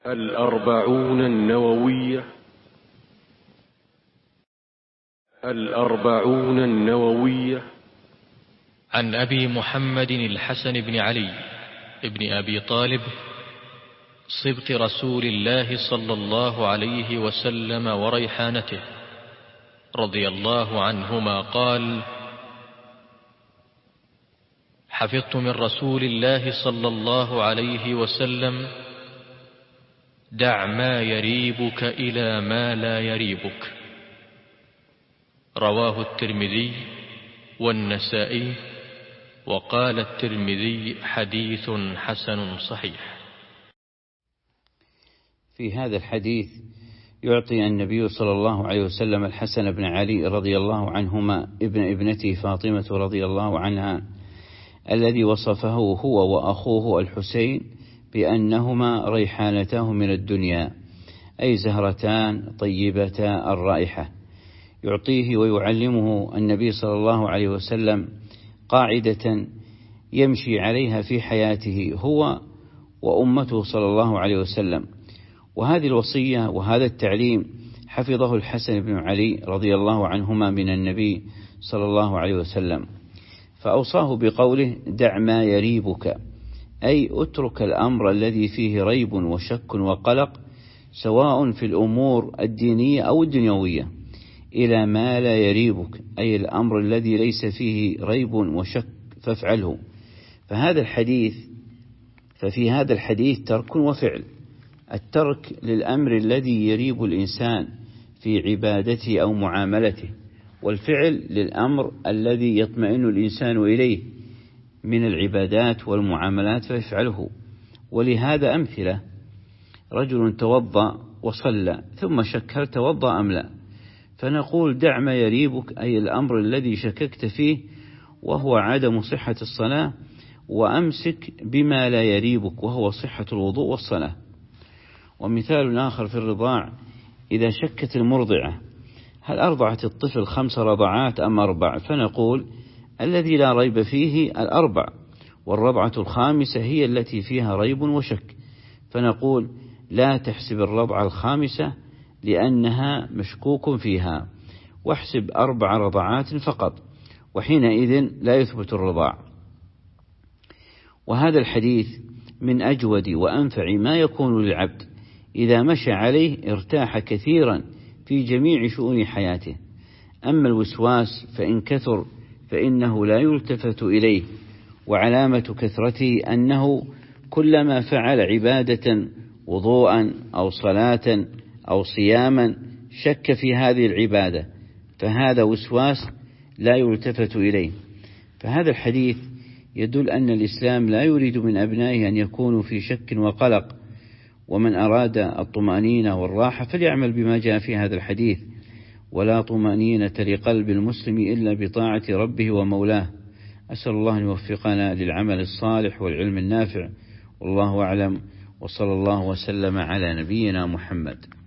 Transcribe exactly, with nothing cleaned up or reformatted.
الأربعون النووية الأربعون النووية عن أبي محمد الحسن بن علي ابن أبي طالب صبط رسول الله صلى الله عليه وسلم وريحانته رضي الله عنهما قال: حفظت من رسول الله صلى الله عليه وسلم: دع ما يريبك إلى ما لا يريبك. رواه الترمذي والنسائي، وقال الترمذي: حديث حسن صحيح. في هذا الحديث يعطي النبي صلى الله عليه وسلم الحسن بن علي رضي الله عنهما ابن ابنته فاطمة رضي الله عنها، الذي وصفه هو وأخوه الحسين بأنهما ريحانتاه من الدنيا، أي زهرتان طيبتا الرائحة. يعطيه ويعلمه النبي صلى الله عليه وسلم قاعدة يمشي عليها في حياته هو وأمته صلى الله عليه وسلم. وهذه الوصية وهذا التعليم حفظه الحسن بن علي رضي الله عنهما من النبي صلى الله عليه وسلم، فأوصاه بقوله: دع ما يريبك، أي اترك الأمر الذي فيه ريب وشك وقلق، سواء في الأمور الدينية أو الدنيوية، إلى ما لا يريبك، أي الأمر الذي ليس فيه ريب وشك فافعله. فهذا الحديث ففي هذا الحديث ترك وفعل. الترك للأمر الذي يريب الإنسان في عبادته أو معاملته، والفعل للأمر الذي يطمئن الإنسان إليه من العبادات والمعاملات فيفعله. ولهذا أمثلة: رجل توضأ وصلى ثم شك هل توضأ أم لا، فنقول: دع ما يريبك، أي الأمر الذي شككت فيه وهو عدم صحة الصلاة، وأمسك بما لا يريبك وهو صحة الوضوء والصلاة. ومثال آخر في الرضاع: إذا شكت المرضعة هل أرضعت الطفل خمس رضعات أم أربع، فنقول: الذي لا ريب فيه الأربع، والرضعة الخامسة هي التي فيها ريب وشك، فنقول: لا تحسب الرضعة الخامسة لأنها مشكوك فيها، واحسب أربع رضعات فقط، وحينئذ لا يثبت الرضاع. وهذا الحديث من أجود وأنفع ما يكون للعبد، إذا مشى عليه ارتاح كثيرا في جميع شؤون حياته. أما الوسواس فإن كثر فإنه لا يلتفت إليه، وعلامة كثرته أنه كلما فعل عبادة وضوءا أو صلاة أو صياما شك في هذه العبادة، فهذا وسواس لا يلتفت إليه. فهذا الحديث يدل أن الإسلام لا يريد من أبنائه أن يكونوا في شك وقلق، ومن أراد الطمأنينة والراحة فليعمل بما جاء في هذا الحديث. ولا طمأنينة لقلب المسلم إلا بطاعة ربه ومولاه. أسأل الله أن يوفقنا للعمل الصالح والعلم النافع، والله أعلم، وصلى الله وسلم على نبينا محمد.